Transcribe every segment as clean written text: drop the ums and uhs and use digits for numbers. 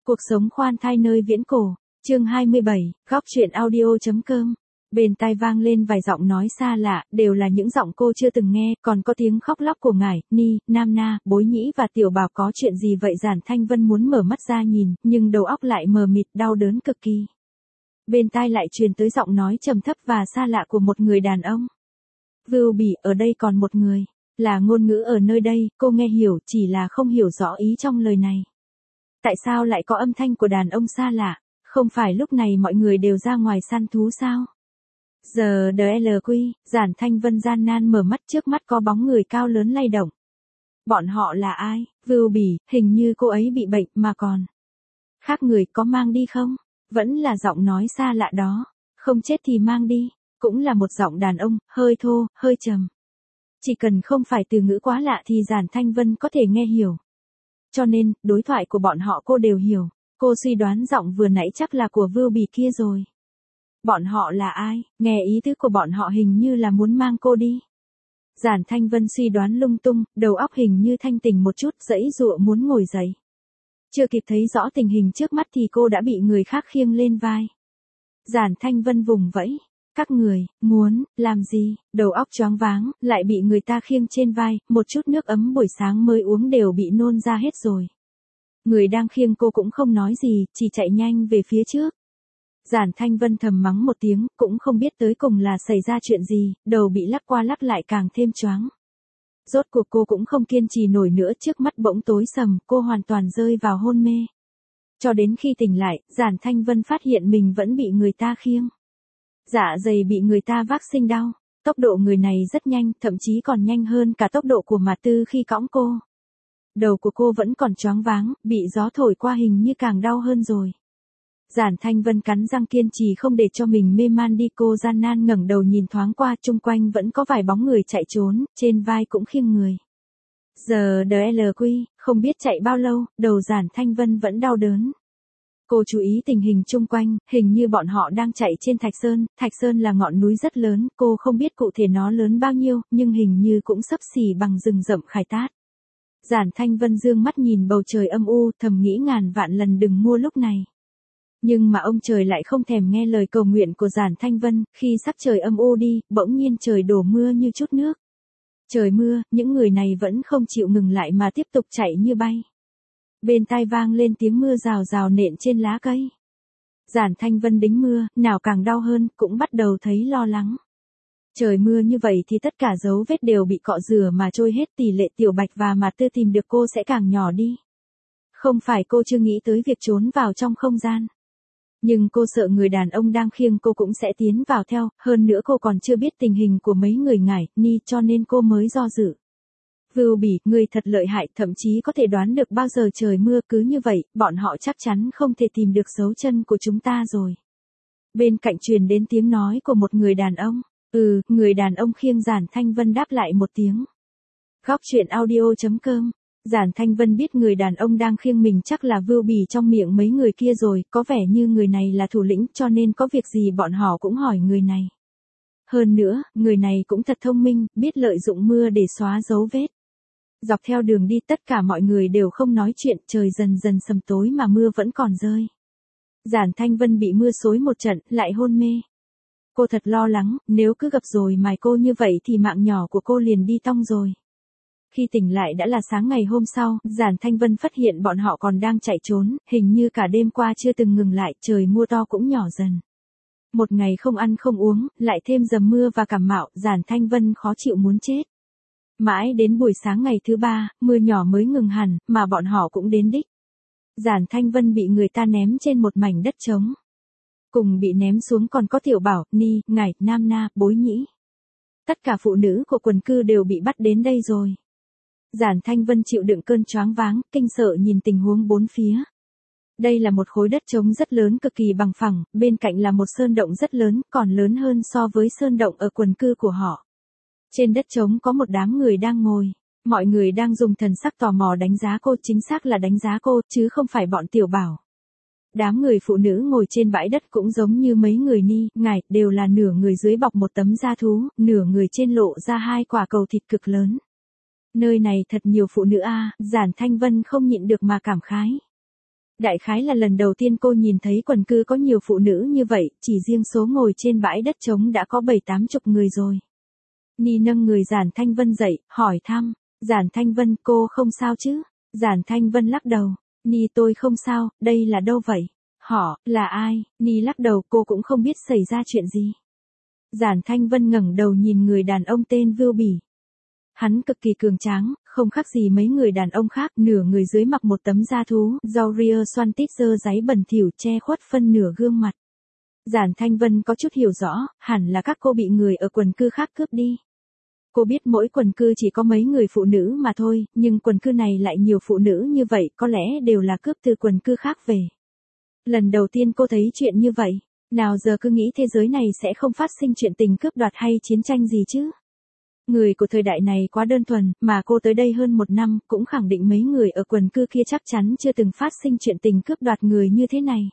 Cuộc sống khoan thai nơi viễn cổ, chương 27, góc truyện audio.com. Bên tai vang lên vài giọng nói xa lạ, đều là những giọng cô chưa từng nghe, còn có tiếng khóc lóc của Ngải, Ni, Nam Na, Bối Nhĩ và Tiểu Bảo. Có chuyện gì vậy? Giản Thanh Vân muốn mở mắt ra nhìn, nhưng đầu óc lại mờ mịt, đau đớn cực kỳ. Bên tai lại truyền tới giọng nói trầm thấp và xa lạ của một người đàn ông. Vưu Bỉ, ở đây còn một người. Là ngôn ngữ ở nơi đây, cô nghe hiểu, chỉ là không hiểu rõ ý trong lời này. Tại sao lại có âm thanh của đàn ông xa lạ? Không phải lúc này mọi người đều ra ngoài săn thú sao? Giờ DLQ, Giản Thanh Vân gian nan mở mắt, trước mắt có bóng người cao lớn lay động. Bọn họ là ai? Vưu Bỉ, hình như cô ấy bị bệnh mà còn. Khác người, có mang đi không? Vẫn là giọng nói xa lạ đó. Không chết thì mang đi. Cũng là một giọng đàn ông, hơi thô, hơi trầm. Chỉ cần không phải từ ngữ quá lạ thì Giản Thanh Vân có thể nghe hiểu. Cho nên, đối thoại của bọn họ cô đều hiểu. Cô suy đoán giọng vừa nãy chắc là của Vưu Bỉ kia rồi. Bọn họ là ai? Nghe ý tứ của bọn họ hình như là muốn mang cô đi. Giản Thanh Vân suy đoán lung tung, đầu óc hình như thanh tỉnh một chút, giãy giụa muốn ngồi dậy. Chưa kịp thấy rõ tình hình trước mắt thì cô đã bị người khác khiêng lên vai. Giản Thanh Vân vùng vẫy. Các người, muốn, làm gì? Đầu óc choáng váng, lại bị người ta khiêng trên vai, một chút nước ấm buổi sáng mới uống đều bị nôn ra hết rồi. Người đang khiêng cô cũng không nói gì, chỉ chạy nhanh về phía trước. Giản Thanh Vân thầm mắng một tiếng, cũng không biết tới cùng là xảy ra chuyện gì, đầu bị lắc qua lắc lại càng thêm choáng. Rốt cuộc cô cũng không kiên trì nổi nữa, trước mắt bỗng tối sầm, cô hoàn toàn rơi vào hôn mê. Cho đến khi tỉnh lại, Giản Thanh Vân phát hiện mình vẫn bị người ta khiêng. Dạ dày bị người ta vác sinh đau, tốc độ người này rất nhanh, thậm chí còn nhanh hơn cả tốc độ của Mạt Tư khi cõng cô. Đầu của cô vẫn còn choáng váng, bị gió thổi qua hình như càng đau hơn rồi. Giản Thanh Vân cắn răng kiên trì không để cho mình mê man đi, cô gian nan ngẩng đầu nhìn thoáng qua, chung quanh vẫn có vài bóng người chạy trốn, trên vai cũng khiêng người. Giờ DLQ, không biết chạy bao lâu, đầu Giản Thanh Vân vẫn đau đớn. Cô chú ý tình hình chung quanh, hình như bọn họ đang chạy trên Thạch Sơn là ngọn núi rất lớn, cô không biết cụ thể nó lớn bao nhiêu, nhưng hình như cũng xấp xỉ bằng rừng rậm Khai Tát. Giản Thanh Vân dương mắt nhìn bầu trời âm u, thầm nghĩ ngàn vạn lần đừng mua lúc này. Nhưng mà ông trời lại không thèm nghe lời cầu nguyện của Giản Thanh Vân, khi sắc trời âm u đi, bỗng nhiên trời đổ mưa như chút nước. Trời mưa, những người này vẫn không chịu ngừng lại mà tiếp tục chạy như bay. Bên tai vang lên tiếng mưa rào rào nện trên lá cây. Giản Thanh Vân đính mưa, nào càng đau hơn, cũng bắt đầu thấy lo lắng. Trời mưa như vậy thì tất cả dấu vết đều bị cọ rửa mà trôi hết, tỷ lệ Tiểu Bạch và Mạt Tư tìm được cô sẽ càng nhỏ đi. Không phải cô chưa nghĩ tới việc trốn vào trong không gian. Nhưng cô sợ người đàn ông đang khiêng cô cũng sẽ tiến vào theo, hơn nữa cô còn chưa biết tình hình của mấy người Ngải, Ni, cho nên cô mới do dự. Vưu Bỉ, người thật lợi hại, thậm chí có thể đoán được bao giờ trời mưa, cứ như vậy, bọn họ chắc chắn không thể tìm được dấu chân của chúng ta rồi. Bên cạnh truyền đến tiếng nói của một người đàn ông. Người đàn ông khiêng Giản Thanh Vân đáp lại một tiếng. Góc truyện audio.com. Giản Thanh Vân biết người đàn ông đang khiêng mình chắc là Vưu Bỉ trong miệng mấy người kia rồi, có vẻ như người này là thủ lĩnh, cho nên có việc gì bọn họ cũng hỏi người này. Hơn nữa, người này cũng thật thông minh, biết lợi dụng mưa để xóa dấu vết. Dọc theo đường đi tất cả mọi người đều không nói chuyện, trời dần dần sầm tối mà mưa vẫn còn rơi. Giản Thanh Vân bị mưa xối một trận, lại hôn mê. Cô thật lo lắng, nếu cứ gặp rồi mài cô như vậy thì mạng nhỏ của cô liền đi tong rồi. Khi tỉnh lại đã là sáng ngày hôm sau, Giản Thanh Vân phát hiện bọn họ còn đang chạy trốn, hình như cả đêm qua chưa từng ngừng lại, trời mưa to cũng nhỏ dần. Một ngày không ăn không uống, lại thêm dầm mưa và cảm mạo, Giản Thanh Vân khó chịu muốn chết. Mãi đến buổi sáng ngày thứ 3, mưa nhỏ mới ngừng hẳn, mà bọn họ cũng đến đích. Giản Thanh Vân bị người ta ném trên một mảnh đất trống. Cùng bị ném xuống còn có Tiểu Bảo, Ni, Ngải, Nam Na, Bối Nhĩ. Tất cả phụ nữ của quần cư đều bị bắt đến đây rồi. Giản Thanh Vân chịu đựng cơn choáng váng, kinh sợ nhìn tình huống bốn phía. Đây là một khối đất trống rất lớn cực kỳ bằng phẳng, bên cạnh là một sơn động rất lớn, còn lớn hơn so với sơn động ở quần cư của họ. Trên đất trống có một đám người đang ngồi. Mọi người đang dùng thần sắc tò mò đánh giá cô, chính xác là đánh giá cô, chứ không phải bọn Tiểu Bảo. Đám người phụ nữ ngồi trên bãi đất cũng giống như mấy người Ni, Ngải, đều là nửa người dưới bọc một tấm da thú, nửa người trên lộ ra hai quả cầu thịt cực lớn. Nơi này thật nhiều phụ nữ a, Giản Thanh Vân không nhịn được mà cảm khái. Đại khái là lần đầu tiên cô nhìn thấy quần cư có nhiều phụ nữ như vậy, chỉ riêng số ngồi trên bãi đất trống đã có 70-80 người rồi. Ni nâng người Giản Thanh Vân dậy, hỏi thăm. Giản Thanh Vân, cô không sao chứ? Giản Thanh Vân lắc đầu. Ni, tôi không sao, đây là đâu vậy? Họ, là ai? Ni lắc đầu, cô cũng không biết xảy ra chuyện gì. Giản Thanh Vân ngẩng đầu nhìn người đàn ông tên Vưu Bỉ. Hắn cực kỳ cường tráng, không khác gì mấy người đàn ông khác, nửa người dưới mặc một tấm da thú, rau ria xoăn tít dơ dáy bẩn thỉu che khuất phân nửa gương mặt. Giản Thanh Vân có chút hiểu rõ, hẳn là các cô bị người ở quần cư khác cướp đi. Cô biết mỗi quần cư chỉ có mấy người phụ nữ mà thôi, nhưng quần cư này lại nhiều phụ nữ như vậy, có lẽ đều là cướp từ quần cư khác về. Lần đầu tiên cô thấy chuyện như vậy, nào giờ cứ nghĩ thế giới này sẽ không phát sinh chuyện tình cướp đoạt hay chiến tranh gì chứ. Người của thời đại này quá đơn thuần, mà cô tới đây hơn 1 năm, cũng khẳng định mấy người ở quần cư kia chắc chắn chưa từng phát sinh chuyện tình cướp đoạt người như thế này.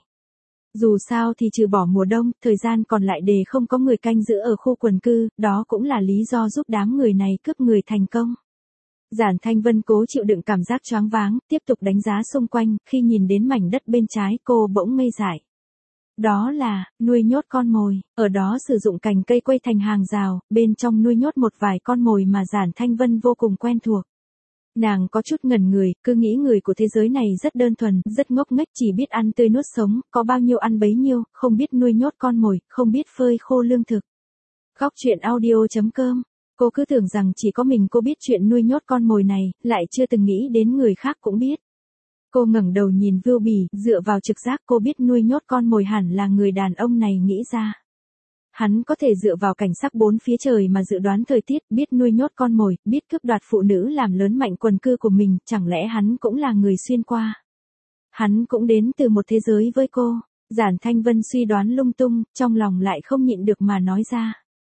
Dù sao thì trừ bỏ mùa đông, thời gian còn lại để không có người canh giữ ở khu quần cư, đó cũng là lý do giúp đám người này cướp người thành công. Giản Thanh Vân cố chịu đựng cảm giác choáng váng, tiếp tục đánh giá xung quanh, khi nhìn đến mảnh đất bên trái cô bỗng ngây dại. Đó là, nuôi nhốt con mồi, ở đó sử dụng cành cây quây thành hàng rào, bên trong nuôi nhốt một vài con mồi mà Giản Thanh Vân vô cùng quen thuộc. Nàng có chút ngẩn người, cứ nghĩ người của thế giới này rất đơn thuần, rất ngốc nghếch, chỉ biết ăn tươi nuốt sống, có bao nhiêu ăn bấy nhiêu, không biết nuôi nhốt con mồi, không biết phơi khô lương thực. Góc truyện audio.com. Cô cứ tưởng rằng chỉ có mình cô biết chuyện nuôi nhốt con mồi này, lại chưa từng nghĩ đến người khác cũng biết. Cô ngẩng đầu nhìn Vưu Bỉ, dựa vào trực giác cô biết nuôi nhốt con mồi hẳn là người đàn ông này nghĩ ra. Hắn có thể dựa vào cảnh sắc bốn phía trời mà dự đoán thời tiết, biết nuôi nhốt con mồi, biết cướp đoạt phụ nữ làm lớn mạnh quần cư của mình, chẳng lẽ hắn cũng là người xuyên qua. Hắn cũng đến từ một thế giới với cô. Giản Thanh Vân suy đoán lung tung, trong lòng lại không nhịn được mà nói ra.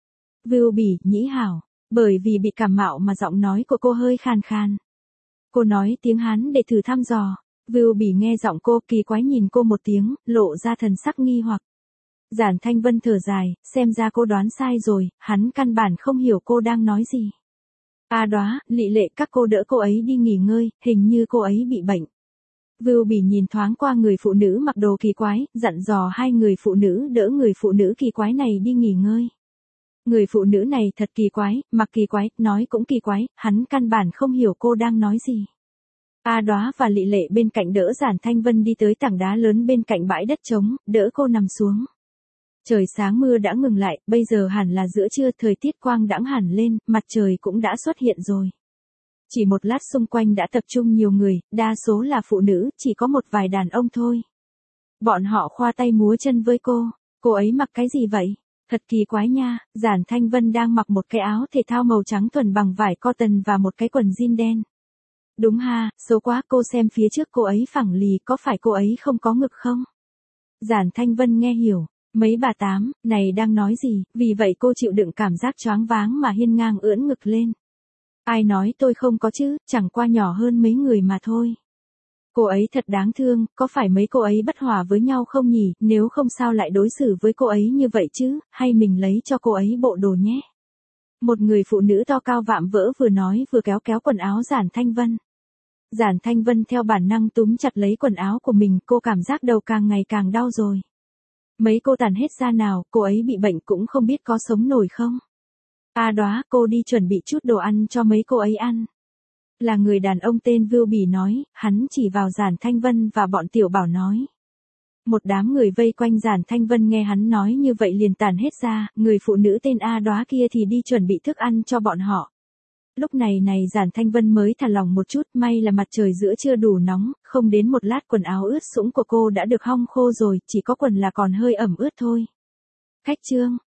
Vưu Bỉ, nhĩ hảo, bởi vì bị cảm mạo mà giọng nói của cô hơi khàn khàn. Cô nói tiếng Hán để thử thăm dò. Vưu Bỉ nghe giọng cô kỳ quái nhìn cô một tiếng, lộ ra thần sắc nghi hoặc. Giản Thanh Vân thở dài, xem ra cô đoán sai rồi, hắn căn bản không hiểu cô đang nói gì. Đóa, Lị Lệ, các cô đỡ cô ấy đi nghỉ ngơi, hình như cô ấy bị bệnh. Vưu Bỉ nhìn thoáng qua người phụ nữ mặc đồ kỳ quái, dặn dò hai người phụ nữ đỡ người phụ nữ kỳ quái này đi nghỉ ngơi. Người phụ nữ này thật kỳ quái, mặc kỳ quái, nói cũng kỳ quái, hắn căn bản không hiểu cô đang nói gì. Đóa và Lị Lệ bên cạnh đỡ Giản Thanh Vân đi tới tảng đá lớn bên cạnh bãi đất trống, đỡ cô nằm xuống. Trời sáng mưa đã ngừng lại, bây giờ hẳn là giữa trưa, thời tiết quang đãng hẳn lên, mặt trời cũng đã xuất hiện rồi. Chỉ một lát xung quanh đã tập trung nhiều người, đa số là phụ nữ, chỉ có một vài đàn ông thôi. Bọn họ khoa tay múa chân với cô ấy mặc cái gì vậy? Thật kỳ quái nha, Giản Thanh Vân đang mặc một cái áo thể thao màu trắng thuần bằng vải cotton và một cái quần jean đen. Đúng ha, xấu quá, cô xem phía trước cô ấy phẳng lì, có phải cô ấy không có ngực không? Giản Thanh Vân nghe hiểu. Mấy bà tám, này đang nói gì, vì vậy cô chịu đựng cảm giác choáng váng mà hiên ngang ưỡn ngực lên. Ai nói tôi không có chứ, chẳng qua nhỏ hơn mấy người mà thôi. Cô ấy thật đáng thương, có phải mấy cô ấy bất hòa với nhau không nhỉ, nếu không sao lại đối xử với cô ấy như vậy chứ, hay mình lấy cho cô ấy bộ đồ nhé. Một người phụ nữ to cao vạm vỡ vừa nói vừa kéo kéo quần áo Giản Thanh Vân. Giản Thanh Vân theo bản năng túm chặt lấy quần áo của mình, cô cảm giác đầu càng ngày càng đau rồi. Mấy cô tàn hết da nào, cô ấy bị bệnh cũng không biết có sống nổi không. Đóa, cô đi chuẩn bị chút đồ ăn cho mấy cô ấy ăn. Là người đàn ông tên Vưu Bỉ nói, hắn chỉ vào Giản Thanh Vân và bọn Tiểu Bảo nói. Một đám người vây quanh Giản Thanh Vân nghe hắn nói như vậy liền tàn hết da, người phụ nữ tên Đóa kia thì đi chuẩn bị thức ăn cho bọn họ. Lúc này Giản Thanh Vân mới thả lòng một chút, may là mặt trời giữa chưa đủ nóng, không đến một lát quần áo ướt sũng của cô đã được hong khô rồi, chỉ có quần là còn hơi ẩm ướt thôi. Khách trương,